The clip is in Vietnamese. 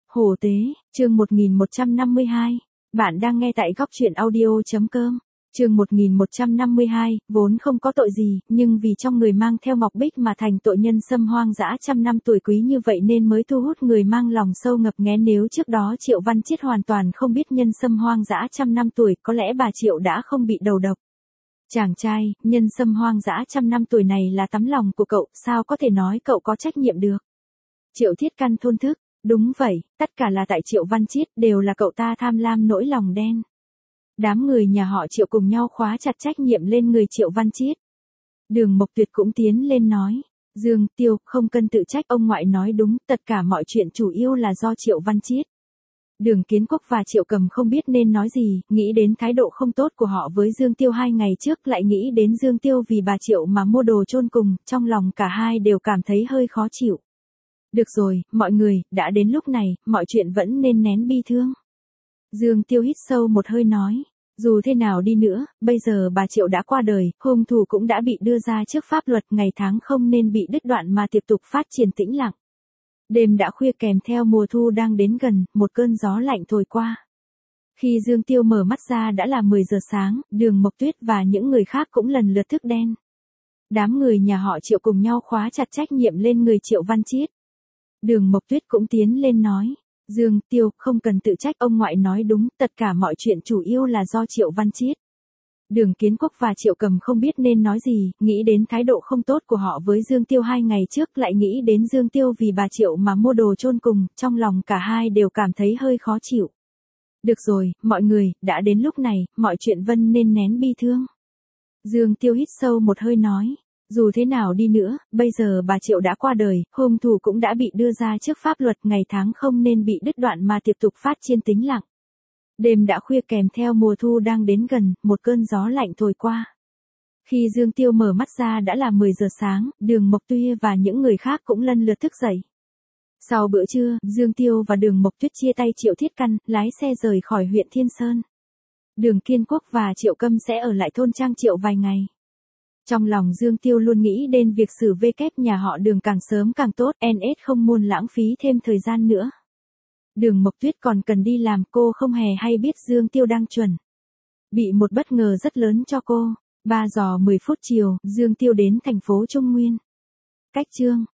Hổ tế, chương 1152. Bạn đang nghe tại góc truyện audio.com. Chương 1152, vốn không có tội gì, nhưng vì trong người mang theo ngọc bích mà thành tội nhân xâm hoang dã trăm năm tuổi quý như vậy nên mới thu hút người mang lòng sâu ngập nghén. Nếu trước đó Triệu Văn Chiết hoàn toàn không biết nhân xâm hoang dã trăm năm tuổi, có lẽ bà Triệu đã không bị đầu độc. Chàng trai, nhân xâm hoang dã trăm năm tuổi này là tấm lòng của cậu, sao có thể nói cậu có trách nhiệm được? Triệu Thiết Căn thôn thức. Đúng vậy, tất cả là tại Triệu Văn Chiết, đều là cậu ta tham lam nỗi lòng đen. Đám người nhà họ Triệu cùng nhau khóa chặt trách nhiệm lên người Triệu Văn Chiết. Đường Mộc Tuyệt cũng tiến lên nói, Dương Tiêu, không cần tự trách, ông ngoại nói đúng, tất cả mọi chuyện chủ yếu là do Triệu Văn Chiết. Đường Kiến Quốc và Triệu Cầm không biết nên nói gì, nghĩ đến thái độ không tốt của họ với Dương Tiêu 2 ngày trước, lại nghĩ đến Dương Tiêu vì bà Triệu mà mua đồ chôn cùng, trong lòng cả hai đều cảm thấy hơi khó chịu. Được rồi, mọi người, đã đến lúc này, mọi chuyện vẫn nên nén bi thương. Dương Tiêu hít sâu một hơi nói, dù thế nào đi nữa, bây giờ bà Triệu đã qua đời, hung thủ cũng đã bị đưa ra trước pháp luật, ngày tháng không nên bị đứt đoạn mà tiếp tục phát triển tĩnh lặng. Đêm đã khuya kèm theo mùa thu đang đến gần, một cơn gió lạnh thổi qua. Khi Dương Tiêu mở mắt ra đã là 10 giờ sáng, Đường Mộc Tuyết và những người khác cũng lần lượt thức đen. Đám người nhà họ Triệu cùng nhau khóa chặt trách nhiệm lên người Triệu Văn Chiết. Đường Mộc Tuyết cũng tiến lên nói, Dương Tiêu, không cần tự trách, ông ngoại nói đúng, tất cả mọi chuyện chủ yếu là do Triệu Văn Chiết. Đường Kiến Quốc và Triệu Cầm không biết nên nói gì, nghĩ đến thái độ không tốt của họ với Dương Tiêu 2 ngày trước, lại nghĩ đến Dương Tiêu vì bà Triệu mà mua đồ chôn cùng, trong lòng cả hai đều cảm thấy hơi khó chịu. Được rồi, mọi người, đã đến lúc này, mọi chuyện vẫn nên nén bi thương. Dương Tiêu hít sâu một hơi nói, dù thế nào đi nữa, bây giờ bà Triệu đã qua đời, hung thủ cũng đã bị đưa ra trước pháp luật, ngày tháng không nên bị đứt đoạn mà tiếp tục phát triển tĩnh lặng. Đêm đã khuya kèm theo mùa thu đang đến gần, một cơn gió lạnh thổi qua. Khi Dương Tiêu mở mắt ra đã là 10 giờ sáng, Đường Mộc Tuyết và những người khác cũng lần lượt thức dậy. Sau bữa trưa, Dương Tiêu và Đường Mộc Tuyết chia tay Triệu Thiết Căn, lái xe rời khỏi huyện Thiên Sơn. Đường Kiên Quốc và Triệu Câm sẽ ở lại thôn Trang Triệu vài ngày. Trong lòng Dương Tiêu luôn nghĩ đến việc xử vê kép nhà họ Đường càng sớm càng tốt, NS không muốn lãng phí thêm thời gian nữa. Đường Mộc Tuyết còn cần đi làm, cô không hề hay biết Dương Tiêu đang chuẩn bị một bất ngờ rất lớn cho cô. 3 giờ 10 phút chiều, Dương Tiêu đến thành phố Trung Nguyên. Cách chương